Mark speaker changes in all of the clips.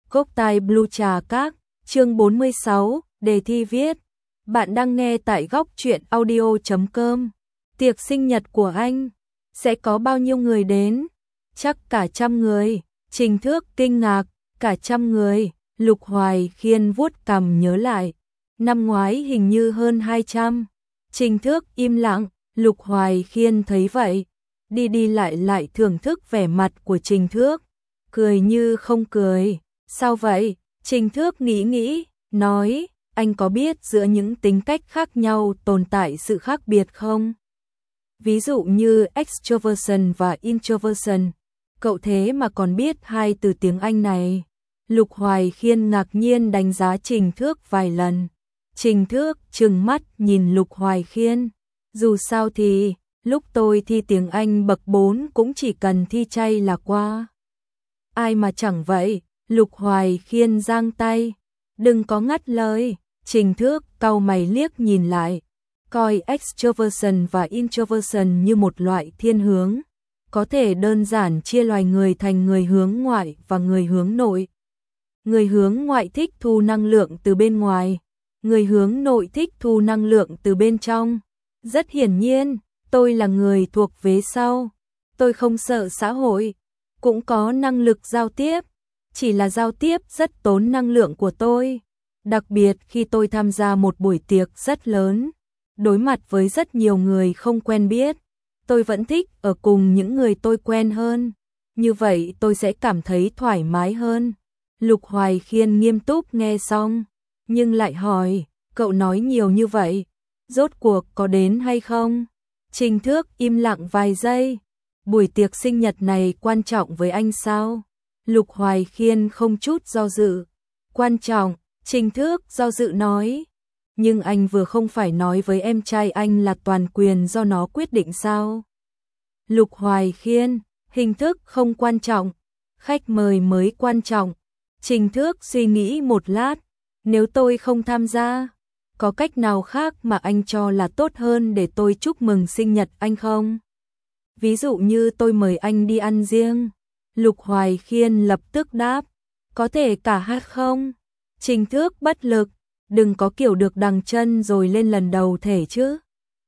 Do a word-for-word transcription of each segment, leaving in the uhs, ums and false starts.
Speaker 1: Cốc tai Blue Trà Các, chương bốn mươi sáu, đề thi viết. Bạn đang nghe tại góc truyện audio chấm com. Tiệc sinh nhật của anh, sẽ có bao nhiêu người đến? Chắc cả trăm người. Trình Thước kinh ngạc, cả trăm người. Lục Hoài Khiên vuốt cằm nhớ lại. Năm ngoái hình như hơn hai trăm. Trình Thước im lặng, Lục Hoài Khiên thấy vậy. Đi đi lại lại thưởng thức vẻ mặt của Trình Thước. Cười như không cười. Sao vậy? Trình Thước nghĩ nghĩ, nói, anh có biết giữa những tính cách khác nhau tồn tại sự khác biệt không? Ví dụ như extroversion và introversion. Cậu thế mà còn biết hai từ tiếng Anh này. Lục Hoài Khiên ngạc nhiên đánh giá Trình Thước vài lần. Trình Thước trừng mắt nhìn Lục Hoài Khiên. Dù sao thì, lúc tôi thi tiếng Anh bậc bốn cũng chỉ cần thi chay là qua. Ai mà chẳng vậy? Lục Hoài Khiên giang tay. Đừng có ngắt lời. Trình Thước cau mày liếc nhìn lại. Coi extroversion và introversion như một loại thiên hướng. Có thể đơn giản chia loài người thành người hướng ngoại và người hướng nội. Người hướng ngoại thích thu năng lượng từ bên ngoài. Người hướng nội thích thu năng lượng từ bên trong. Rất hiển nhiên, tôi là người thuộc vế sau. Tôi không sợ xã hội. Cũng có năng lực giao tiếp. Chỉ là giao tiếp rất tốn năng lượng của tôi. Đặc biệt khi tôi tham gia một buổi tiệc rất lớn. Đối mặt với rất nhiều người không quen biết. Tôi vẫn thích ở cùng những người tôi quen hơn. Như vậy tôi sẽ cảm thấy thoải mái hơn. Lục Hoài Khiên nghiêm túc nghe xong. Nhưng lại hỏi, cậu nói nhiều như vậy. Rốt cuộc có đến hay không? Trình Thước im lặng vài giây. Buổi tiệc sinh nhật này quan trọng với anh sao? Lục Hoài Khiên không chút do dự. Quan trọng, Trình Thước do dự nói. Nhưng anh vừa không phải nói với em trai anh là toàn quyền do nó quyết định sao? Lục Hoài Khiên, hình thức không quan trọng, khách mời mới quan trọng. Trình Thước suy nghĩ một lát, nếu tôi không tham gia, có cách nào khác mà anh cho là tốt hơn để tôi chúc mừng sinh nhật anh không? Ví dụ như tôi mời anh đi ăn riêng. Lục Hoài Khiên lập tức đáp, có thể cả hai không? Trình Thước bất lực, đừng có kiểu được đằng chân rồi lên lần đầu thể chứ.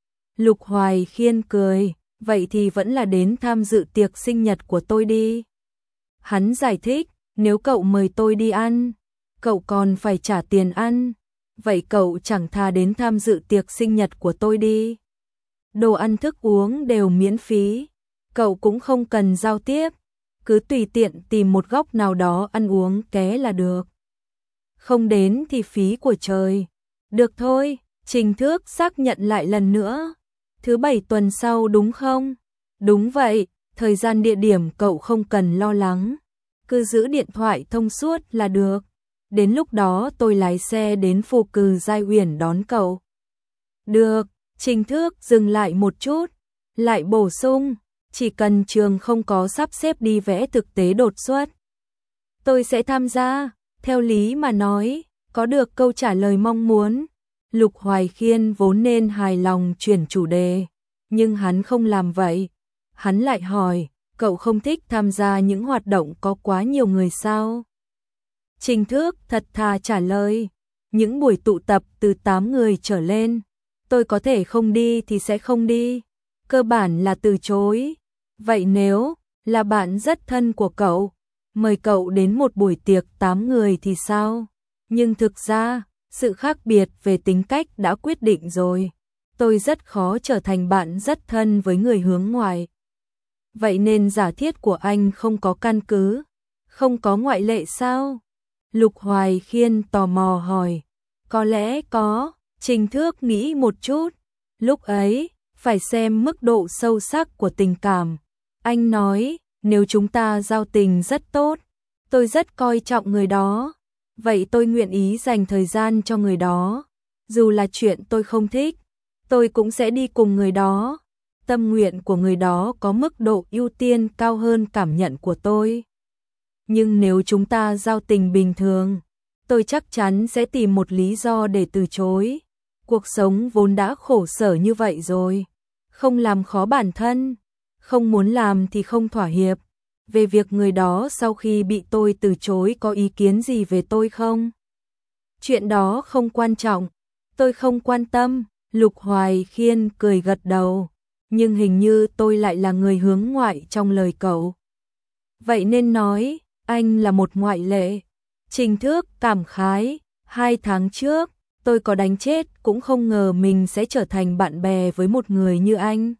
Speaker 1: Lục Hoài Khiên cười, vậy thì vẫn là đến tham dự tiệc sinh nhật của tôi đi. Hắn giải thích, nếu cậu mời tôi đi ăn, cậu còn phải trả tiền ăn. Vậy cậu chẳng thà đến tham dự tiệc sinh nhật của tôi đi. Đồ ăn thức uống đều miễn phí. Cậu cũng không cần giao tiếp. Cứ tùy tiện tìm một góc nào đó ăn uống ké là được. Không đến thì phí của trời. Được thôi, Trình Thước xác nhận lại lần nữa. Thứ bảy tuần sau đúng không? Đúng vậy, thời gian địa điểm cậu không cần lo lắng. Cứ giữ điện thoại thông suốt là được. Đến lúc đó tôi lái xe đến Phù Cừ Giai Uyển đón cậu. Được, Trình Thước dừng lại một chút. Lại bổ sung, chỉ cần trường không có sắp xếp đi vẽ thực tế đột xuất. Tôi sẽ tham gia, theo lý mà nói, có được câu trả lời mong muốn. Lục Hoài Khiên vốn nên hài lòng chuyển chủ đề, nhưng hắn không làm vậy. Hắn lại hỏi, cậu không thích tham gia những hoạt động có quá nhiều người sao? Trình Thước thật thà trả lời, những buổi tụ tập từ tám người trở lên, tôi có thể không đi thì sẽ không đi. Cơ bản là từ chối. Vậy nếu là bạn rất thân của cậu, mời cậu đến một buổi tiệc tám người thì sao? Nhưng thực ra, sự khác biệt về tính cách đã quyết định rồi. Tôi rất khó trở thành bạn rất thân với người hướng ngoại. Vậy nên giả thiết của anh không có căn cứ, không có ngoại lệ sao? Lục Hoài Khiên tò mò hỏi. Có lẽ có, Trình Thước nghĩ một chút. Lúc ấy, phải xem mức độ sâu sắc của tình cảm. Anh nói, nếu chúng ta giao tình rất tốt, tôi rất coi trọng người đó. Vậy tôi nguyện ý dành thời gian cho người đó. Dù là chuyện tôi không thích, tôi cũng sẽ đi cùng người đó. Tâm nguyện của người đó có mức độ ưu tiên cao hơn cảm nhận của tôi. Nhưng nếu chúng ta giao tình bình thường, tôi chắc chắn sẽ tìm một lý do để từ chối. Cuộc sống vốn đã khổ sở như vậy rồi. Không làm khó bản thân, không muốn làm thì không thỏa hiệp. về việc người đó sau khi bị tôi từ chối có ý kiến gì về tôi không? Chuyện đó không quan trọng, tôi không quan tâm, Lục Hoài Khiên cười gật đầu, nhưng hình như tôi lại là người hướng ngoại trong lời cậu. Vậy nên nói, anh là một ngoại lệ. Trình Thước cảm khái, hai tháng trước, tôi có đánh chết cũng không ngờ mình sẽ trở thành bạn bè với một người như anh.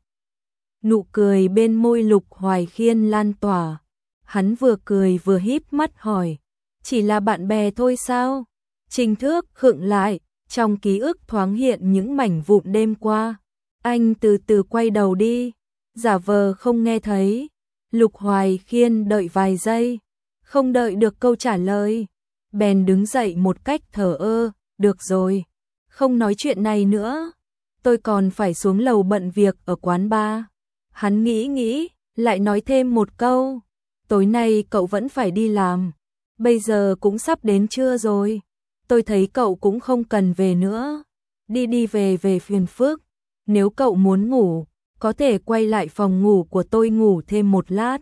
Speaker 1: Nụ cười bên môi Lục Hoài Khiên lan tỏa, hắn vừa cười vừa híp mắt hỏi, chỉ là bạn bè thôi sao? Trình Thước khựng lại, trong ký ức thoáng hiện những mảnh vụn đêm qua. Anh từ từ quay đầu đi, giả vờ không nghe thấy. Lục Hoài Khiên đợi vài giây, không đợi được câu trả lời, bèn đứng dậy một cách thờ ơ, được rồi, không nói chuyện này nữa, tôi còn phải xuống lầu bận việc ở quán bar. Hắn nghĩ nghĩ, lại nói thêm một câu, tối nay cậu vẫn phải đi làm, bây giờ cũng sắp đến trưa rồi, tôi thấy cậu cũng không cần về nữa, đi đi về về phiền phức, nếu cậu muốn ngủ, có thể quay lại phòng ngủ của tôi ngủ thêm một lát.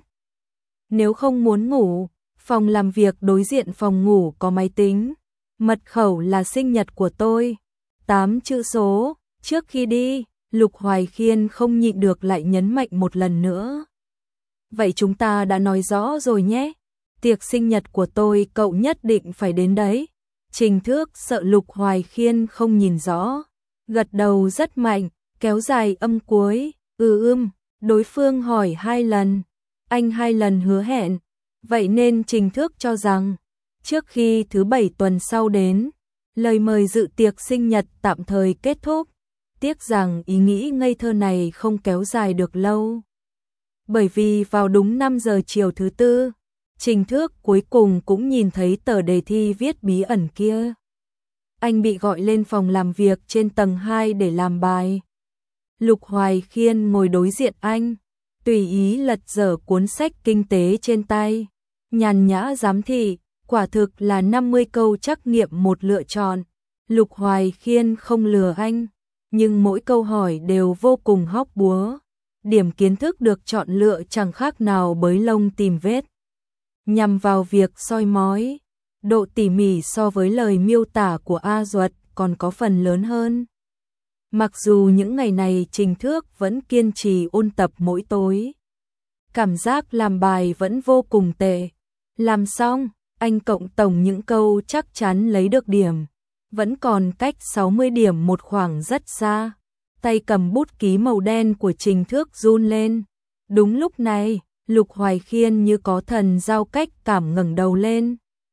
Speaker 1: Nếu không muốn ngủ, phòng làm việc đối diện phòng ngủ có máy tính, mật khẩu là sinh nhật của tôi, tám chữ số. Trước khi đi, Lục Hoài Khiên không nhịn được lại nhấn mạnh một lần nữa. Vậy chúng ta đã nói rõ rồi nhé, tiệc sinh nhật của tôi cậu nhất định phải đến đấy. Trình Thước sợ Lục Hoài Khiên không nhìn rõ, gật đầu rất mạnh, kéo dài âm cuối, ừ ưm, đối phương hỏi hai lần, anh hai lần hứa hẹn, vậy nên Trình Thước cho rằng, trước khi thứ bảy tuần sau đến, lời mời dự tiệc sinh nhật tạm thời kết thúc, tiếc rằng ý nghĩ ngây thơ này không kéo dài được lâu. Bởi vì vào đúng năm giờ chiều thứ tư, Trình Thước cuối cùng cũng nhìn thấy tờ đề thi viết bí ẩn kia. Anh bị gọi lên phòng làm việc trên tầng hai để làm bài. Lục Hoài Khiên ngồi đối diện anh, tùy ý lật dở cuốn sách kinh tế trên tay, nhàn nhã giám thị, quả thực là năm mươi câu trắc nghiệm một lựa chọn. Lục Hoài Khiên không lừa anh, nhưng mỗi câu hỏi đều vô cùng hóc búa. Điểm kiến thức được chọn lựa chẳng khác nào bới lông tìm vết, nhằm vào việc soi mói. Độ tỉ mỉ so với lời miêu tả của A Duật còn có phần lớn hơn. Mặc dù những ngày này Trình Thước vẫn kiên trì ôn tập mỗi tối, cảm giác làm bài vẫn vô cùng tệ. Làm xong, anh cộng tổng những câu chắc chắn lấy được điểm, vẫn còn cách sáu mươi điểm một khoảng rất xa. Tay cầm bút ký màu đen của Trình Thước run lên. Đúng lúc này, Lục Hoài Khiên như có thần giao cách cảm ngẩng đầu lên.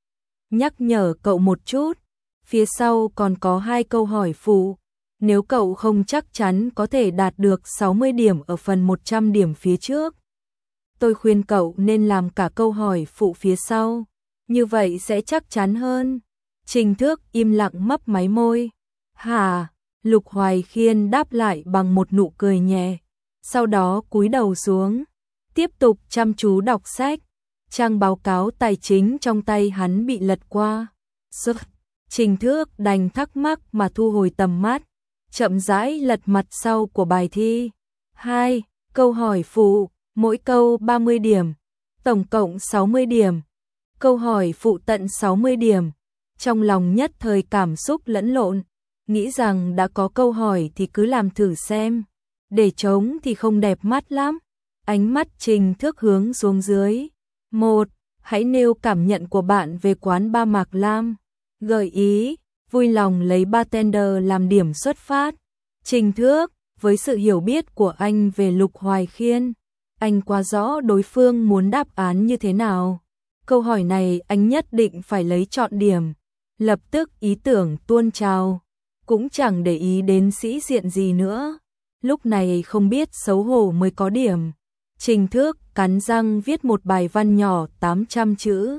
Speaker 1: Nhắc nhở cậu một chút, phía sau còn có hai câu hỏi phụ. Nếu cậu không chắc chắn có thể đạt được sáu mươi điểm ở phần một trăm điểm phía trước, tôi khuyên cậu nên làm cả câu hỏi phụ phía sau, như vậy sẽ chắc chắn hơn. Trình Thước im lặng mấp máy môi. Hả? Lục Hoài Khiên đáp lại bằng một nụ cười nhẹ, sau đó cúi đầu xuống, tiếp tục chăm chú đọc sách. Trang báo cáo tài chính trong tay hắn bị lật qua. Sức, Trình Thước đành thắc mắc mà thu hồi tầm mắt, chậm rãi lật mặt sau của bài thi. Hai câu hỏi phụ, mỗi câu ba mươi điểm, tổng cộng sáu mươi điểm. Câu hỏi phụ tận sáu mươi điểm. Trong lòng nhất thời cảm xúc lẫn lộn, nghĩ rằng đã có câu hỏi thì cứ làm thử xem, để trống thì không đẹp mắt lắm. Ánh mắt Trình Thước hướng xuống dưới. Một, hãy nêu cảm nhận của bạn về quán Ba Mạc Lam. Gợi ý, vui lòng lấy bartender làm điểm xuất phát. Trình Thước, với sự hiểu biết của anh về Lục Hoài Khiên, anh quá rõ đối phương muốn đáp án như thế nào. Câu hỏi này anh nhất định phải lấy trọn điểm. Lập tức ý tưởng tuôn trào, cũng chẳng để ý đến sĩ diện gì nữa. Lúc này không biết xấu hổ mới có điểm. Trình Thước cắn răng viết một bài văn nhỏ tám trăm chữ,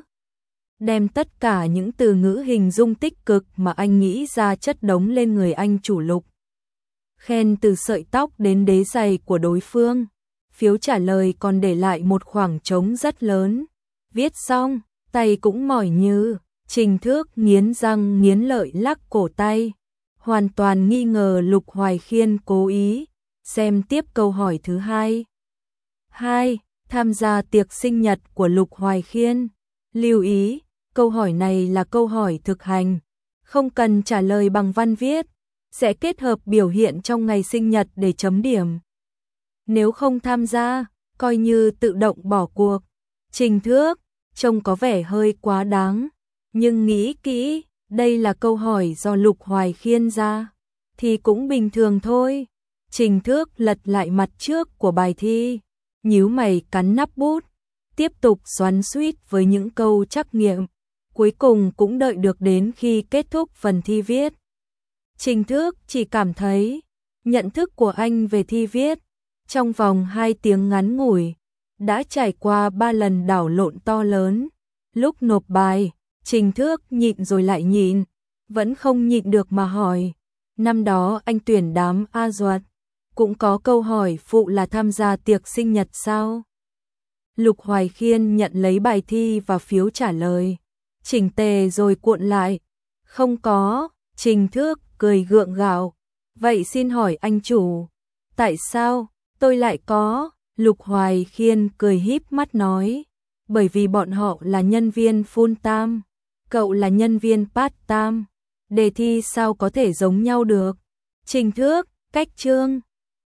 Speaker 1: đem tất cả những từ ngữ hình dung tích cực mà anh nghĩ ra chất đống lên người anh chủ Lục. Khen từ sợi tóc đến đế giày của đối phương. Phiếu trả lời còn để lại một khoảng trống rất lớn. Viết xong, tay cũng mỏi như. Trình Thước nghiến răng nghiến lợi lắc cổ tay, hoàn toàn nghi ngờ Lục Hoài Khiên cố ý. Xem tiếp câu hỏi thứ hai. Hai, tham gia tiệc sinh nhật của Lục Hoài Khiên. Lưu ý, câu hỏi này là câu hỏi thực hành, không cần trả lời bằng văn viết, sẽ kết hợp biểu hiện trong ngày sinh nhật để chấm điểm. Nếu không tham gia, coi như tự động bỏ cuộc. Trình Thước, trông có vẻ hơi quá đáng, nhưng nghĩ kỹ, đây là câu hỏi do Lục Hoài Khiên ra, thì cũng bình thường thôi. Trình Thước lật lại mặt trước của bài thi, nhíu mày cắn nắp bút, tiếp tục xoắn xuýt với những câu trắc nghiệm, cuối cùng cũng đợi được đến khi kết thúc phần thi viết. Trình Thước chỉ cảm thấy, nhận thức của anh về thi viết, trong vòng hai tiếng ngắn ngủi, đã trải qua ba lần đảo lộn to lớn. Lúc nộp bài, Trình Thước nhịn rồi lại nhịn, vẫn không nhịn được mà hỏi. Năm đó anh tuyển đám A Duật, cũng có câu hỏi phụ là tham gia tiệc sinh nhật sao? Lục Hoài Khiên nhận lấy bài thi và phiếu trả lời, chỉnh tề rồi cuộn lại. Không có. Trình Thước cười gượng gạo. Vậy xin hỏi anh chủ, tại sao tôi lại có? Lục Hoài Khiên cười híp mắt nói, bởi vì bọn họ là nhân viên full time, cậu là nhân viên part time, đề thi sao có thể giống nhau được. Trình Thước, cách chương